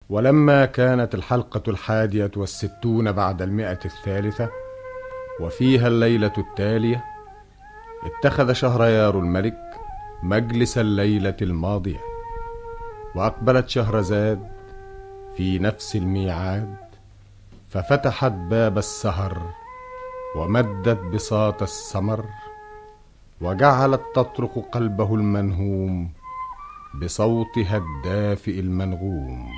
ولما كانت الحلقة 61 بعد 100 وفيها الليلة التالية، اتخذ شهريار الملك مجلس الليلة الماضية، وأقبلت شهرزاد في نفس الميعاد، ففتحت باب السهر ومدت بساط السمر، وجعلت تطرق قلبه المنهوم بصوتها الدافئ المنغوم.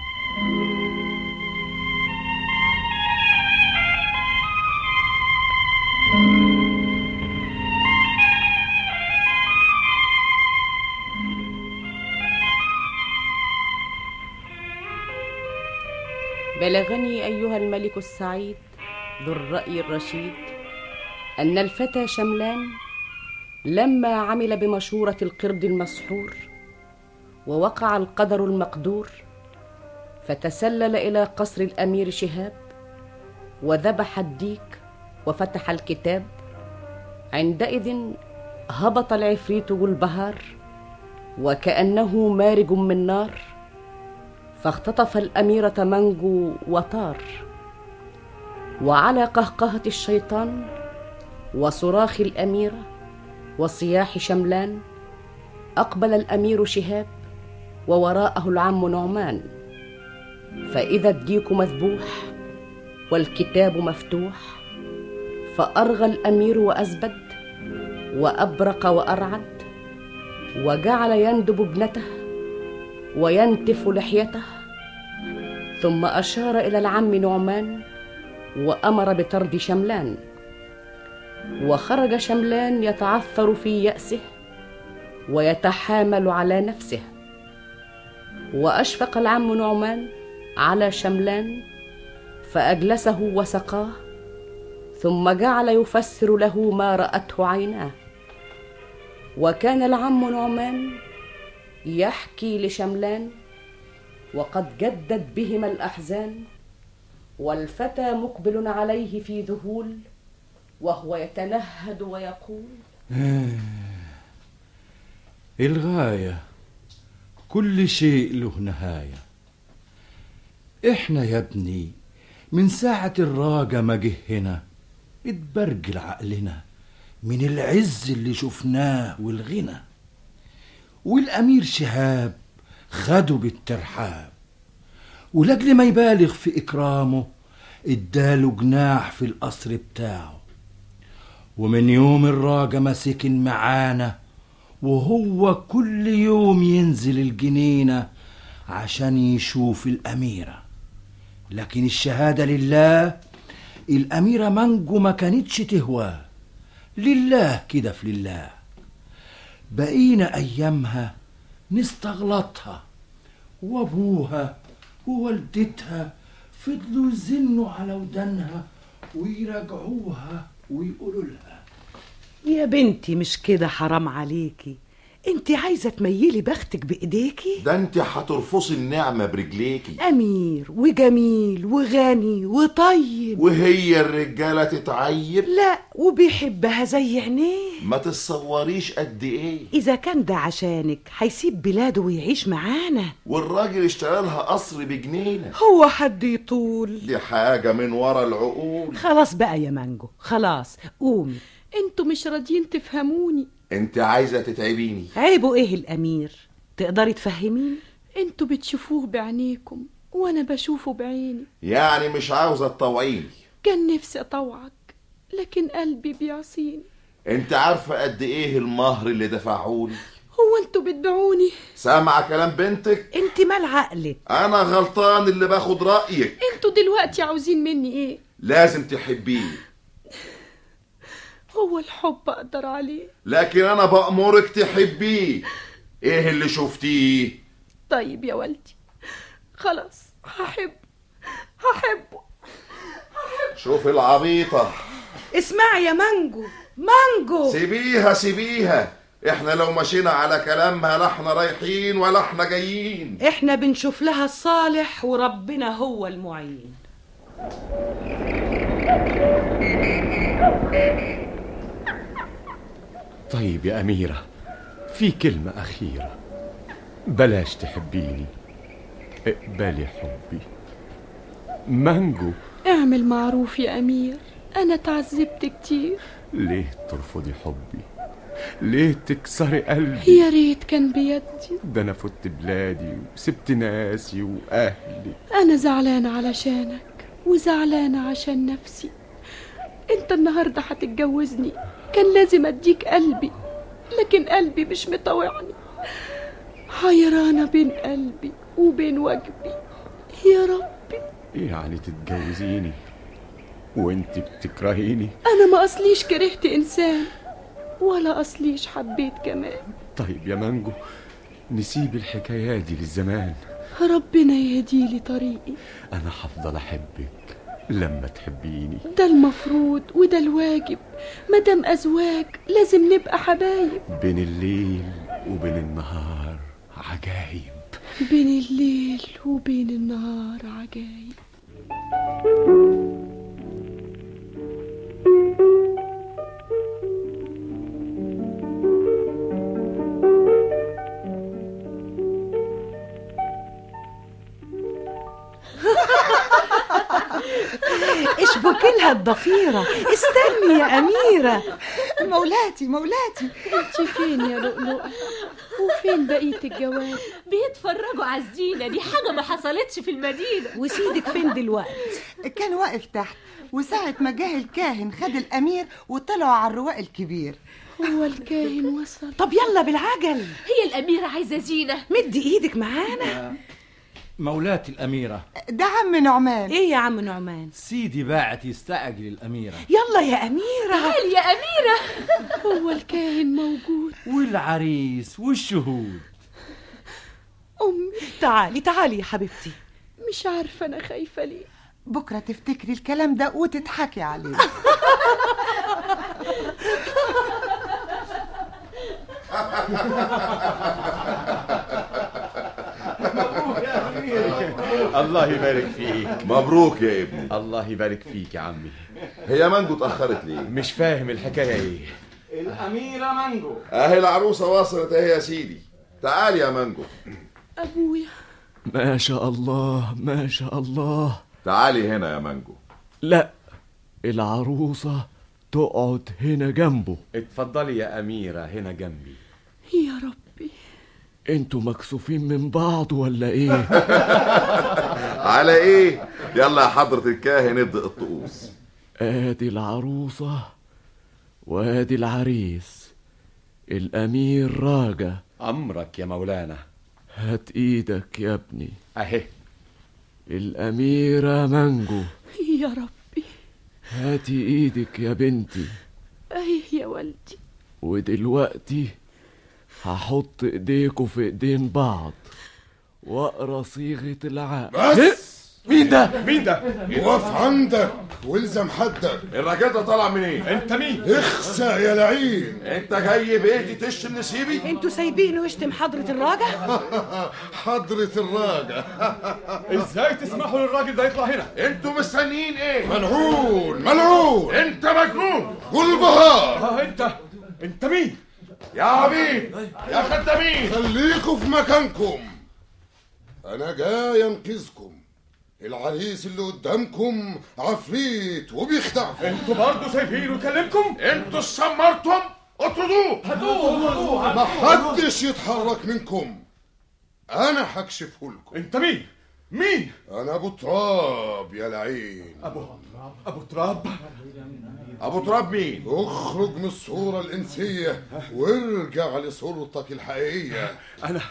بلغني أيها الملك السعيد ذو الرأي الرشيد أن الفتى شملان لما عمل بمشورة القرد المسحور ووقع القدر المقدور، فتسلل إلى قصر الأمير شهاب وذبح الديك وفتح الكتاب. عندئذ هبط العفريت ذو البهار وكأنه مارج من نار، فاختطف الأميرة منجو وطار. وعلى قهقهة الشيطان وصراخ الأميرة وصياح شملان أقبل الأمير شهاب ووراءه العم نعمان، فإذا الديك مذبوح والكتاب مفتوح، فأرغى الأمير وأزبد وأبرق وأرعد، وجعل يندب ابنته وينتف لحيته، ثم أشار إلى العم نعمان وأمر بطرد شملان. وخرج شملان يتعثر في يأسه ويتحامل على نفسه. وأشفق العم نعمان على شملان فأجلسه وسقاه، ثم جعل يفسر له ما رأته عيناه. وكان العم نعمان يحكي لشملان وقد جدت بهما الأحزان، والفتى مقبل عليه في ذهول وهو يتنهد ويقول: الغاية كل شيء له نهاية. احنا يا ابني من ساعة الراجة ما جه هنا اتبرجل عقلنا من العز اللي شفناه والغنى، والأمير شهاب خده بالترحاب، ولأجل ما يبالغ في إكرامه اداله جناح في القصر بتاعه. ومن يوم الراجة ما سكن معانا وهو كل يوم ينزل الجنينة عشان يشوف الأميرة. لكن الشهادة لله، الأميرة منجو ما كانتش تهواه، لله كده في لله. بقينا أيامها نستغلطها، وأبوها ووالدتها فضلوا يزنوا على ودانها ويراجعوها ويقولوا لها: يا بنتي مش كده، حرام عليكي، انت عايزة تميلي بختك بإيديكي؟ ده انت هترفصي النعمة برجليكي. أمير وجميل وغني وطيب، وهي الرجالة تتعيب؟ لا، وبيحبها زي عينيه. ما تتصوريش قد ايه. إذا كان ده عشانك هيسيب بلاده ويعيش معانا، والراجل اشترى لها قصر بجنينة. هو حد يطول؟ دي حاجة من ورا العقول. خلاص بقى يا مانجو، خلاص قومي. انتوا مش راضيين تفهموني. انت عايزة تتعبيني. عيبه ايه الأمير؟ تقدري تفهميني؟ انتوا بتشوفوه بعينيكم وانا بشوفه بعيني. يعني مش عاوزة تطوعيني؟ كان نفسي اطوعك لكن قلبي بيعصيني. انت عارفة قد ايه المهر اللي دفعوني؟ هو انتوا بتبيعوني؟ سامعة كلام بنتك؟ انت مال عقلك؟ انا غلطان اللي باخد رأيك. انتوا دلوقتي عاوزين مني ايه؟ لازم تحبيه. هو الحب اقدر عليه، لكن انا بأمرك تحبيه. ايه اللي شفتيه؟ طيب يا والدي، خلاص هحبه. شوف العبيطة. اسمعي يا مانجو. سيبيها. احنا لو مشينا على كلامها لا احنا رايحين ولا احنا جايين. احنا بنشوف لها الصالح وربنا هو المعين. طيب يا أميرة، في كلمة أخيرة، بلاش تحبيني. اقبلي حبي. مانجو، اعمل معروف يا أمير، أنا تعذبت كتير. ليه ترفضي حبي؟ ليه تكسري قلبي؟ يا ريت كان بيدي. ده أنا فت بلادي وسبت ناسي وأهلي. أنا زعلانة علشانك وزعلانة عشان نفسي. أنت النهاردة هتتجوزني، كان لازم أديك قلبي، لكن قلبي مش مطوعني. حيرانة بين قلبي وبين واجبي يا ربي. يعني تتجوزيني وانت بتكرهيني؟ أنا ما أصليش كرهت إنسان ولا أصليش حبيت كمان. طيب يا مانجو، نسيب الحكاية دي للزمان. ربنا يهديلي طريقي. أنا هفضل أحبك لما تحبيني. ده المفروض وده الواجب، مدام أزواج لازم نبقى حبايب. بين الليل وبين النهار عجايب. بين الليل وبين النهار عجايب. اشبك لها الضفيرة. استني يا أميرة. مولاتي مولاتي، انت فين يا لؤلؤة؟ وفين بقية الجواب؟ بيتفرجوا على الزينة دي، حاجة ما حصلتش في المدينة. وسيدك فين دلوقتي؟ كان واقف تحت، وساعة ما جه الكاهن خد الأمير وطلعوا على الرواق الكبير. هو الكاهن وصل؟ طب يلا بالعجل. هي الأميرة عايزة زينة. مد ايدك معانا. مولاتي الأميرة. ده عم نعمان. ايه يا عم نعمان؟ سيدي باعت يستعجل الأميرة. يلا يا أميرة. تعالي يا أميرة. هو الكاهن موجود؟ والعريس والشهود. أمي تعالي تعالي يا حبيبتي. مش عارفة أنا خايفة ليه. بكرة تفتكري الكلام ده وتضحكي عليه. الله يبارك فيك. مبروك يا ابني. الله يبارك فيك يا عمي. هي مانجو اتأخرت ليه؟ مش فاهم الحكاية ايه. الأميرة مانجو. اهي العروسة وصلت اهي يا سيدي. تعال يا مانجو. أبويا. ما شاء الله ما شاء الله. تعالي هنا يا مانجو. لا، العروسة تقعد هنا جنبه. اتفضلي يا أميرة هنا جنبي. يا ربي. انتوا مكسوفين من بعض ولا ايه؟ على ايه؟ يلا يا حضرة الكاهن ابدأ الطقوس. ادي العروسة وادي العريس. الأمير راجع. أمرك يا مولانا. هات ايدك يا ابني. اهي. الأميرة مانجو. يا ربي. هاتي ايدك يا بنتي. أيه يا والدي. ودلوقتي هحط ايديكوا في ايدين بعض واقرا صيغة العقد. بس. مين ده؟ مين ده؟ وقف عندك والزم حدك. الراجل ده طالع منين؟ انت مين؟ اخسى يا لعين. انت جاي بيتي تشتم نسيبي؟ انتوا سايبينه يشتم حضرة الراجع؟ حضرة الراجع. ازاي تسمحوا للراجل ده يطلع هنا؟ انتوا مستنيين ايه؟ ملعون ملعون. انت مجنون. والبهار. انت مين؟ يا عبيد يا خدامين، خليكوا في مكانكم، انا جاي انقذكم. العريس اللي قدامكم عفريت وبيخدعكم. انتوا برضه سايبينه يكلمكم؟ انتوا سمرتم. اطردوه. هاتوه. ما حدش يتحرك منكم، انا هكشفه لكم. انت مين؟ مين؟ انا ابو تراب يا لعين. ابو تراب. ابو تراب مين؟ اخرج من الصورة الانسية وارجع لصورتك الحقيقية. انا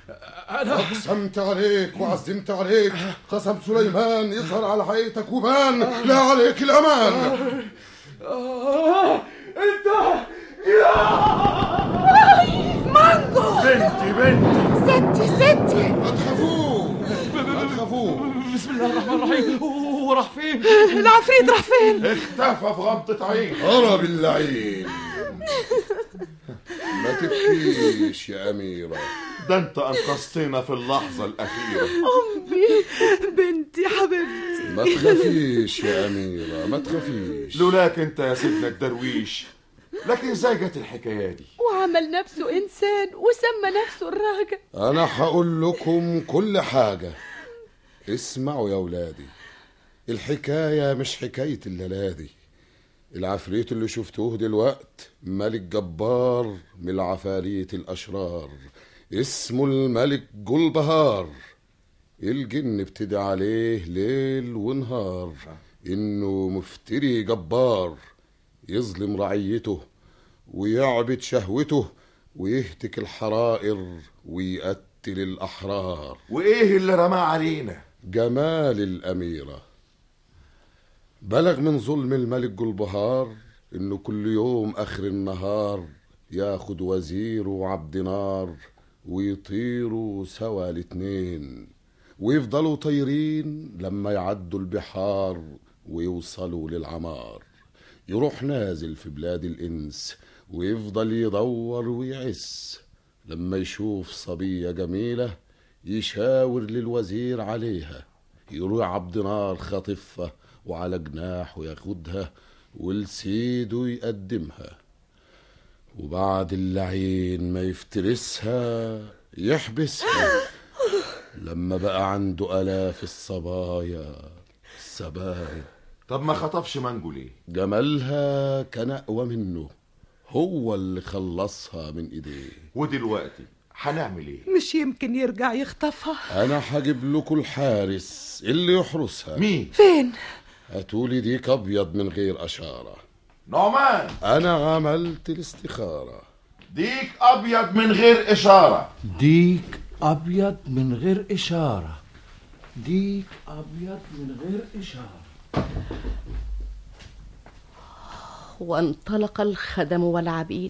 اقسمت عليك وعزمت عليك، قسم سليمان يظهر على حقيقتك وبان لا عليك الامان. انت مانجو. بنتي ستي ما تخافوش. بسم الله الرحمن الرحيم. هو راح فين؟ العفريت راح فين؟ اختفى في غمضة عين. هرب اللعين. ما تبكيش يا أميرة، ده انت انقذتنا في اللحظة الأخيرة. أمي بنتي حبيبتي. ما تخافيش يا أميرة، ما تخافيش. لولاك انت يا سيدنا الدرويش. لكن ازاي جت الحكاية دي؟ وعمل نفسه إنسان وسمى نفسه الراجع. أنا هقول لكم كل حاجة. اسمعوا يا ولادي، الحكاية مش حكاية الليلادي. العفريت اللي شفتوه دلوقت ملك جبار من العفاريت الأشرار، اسمه الملك جلبهار. الجن ابتدى عليه ليل ونهار إنه مفتري جبار، يظلم رعيته ويعبد شهوته ويهتك الحرائر ويقتل الأحرار. وإيه اللي رماه علينا؟ جمال الأميرة. بلغ من ظلم الملك جلبهار إنه كل يوم آخر النهار ياخد وزيره وعبد نار ويطيروا سوا الاتنين، ويفضلوا طايرين لما يعدوا البحار ويوصلوا للعمار. يروح نازل في بلاد الإنس ويفضل يدور ويعس، لما يشوف صبية جميلة يشاور للوزير عليها، يروح عبد نار خاطفها وعلى جناحه ياخدها ولسيده يقدمها، وبعد اللعين ما يفترسها يحبسها. لما بقى عنده آلاف الصبايا. طب ما خطفش مانجو ليه؟ جمالها كان أقوى منه، هو اللي خلصها من ايديه. ودلوقتي هنعمل ايه؟ مش يمكن يرجع يخطفها. انا هجيب لكم الحارس اللي يحرسها. مين؟ فين؟ هاتولي ديك ابيض من غير اشاره. نعمان، انا عملت الاستخاره. ديك ابيض من غير اشاره. ديك ابيض من غير اشاره. ديك ابيض من غير اشاره. وانطلق الخدم والعبيد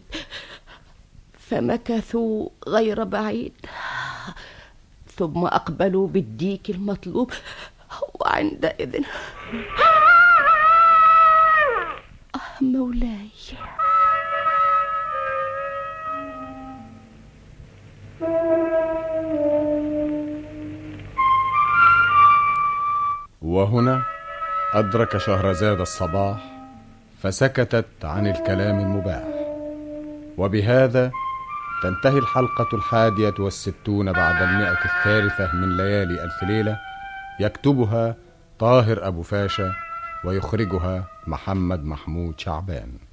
فمكثوا غير بعيد، ثم أقبلوا بالديك المطلوب، وعندئذ مولاي. وهنا أدرك شهرزاد الصباح فسكتت عن الكلام المباح. وبهذا تنتهي الحلقة 61 بعد 100 من ليالي ألف ليلة، يكتبها طاهر أبو فاشا ويخرجها محمد محمود شعبان.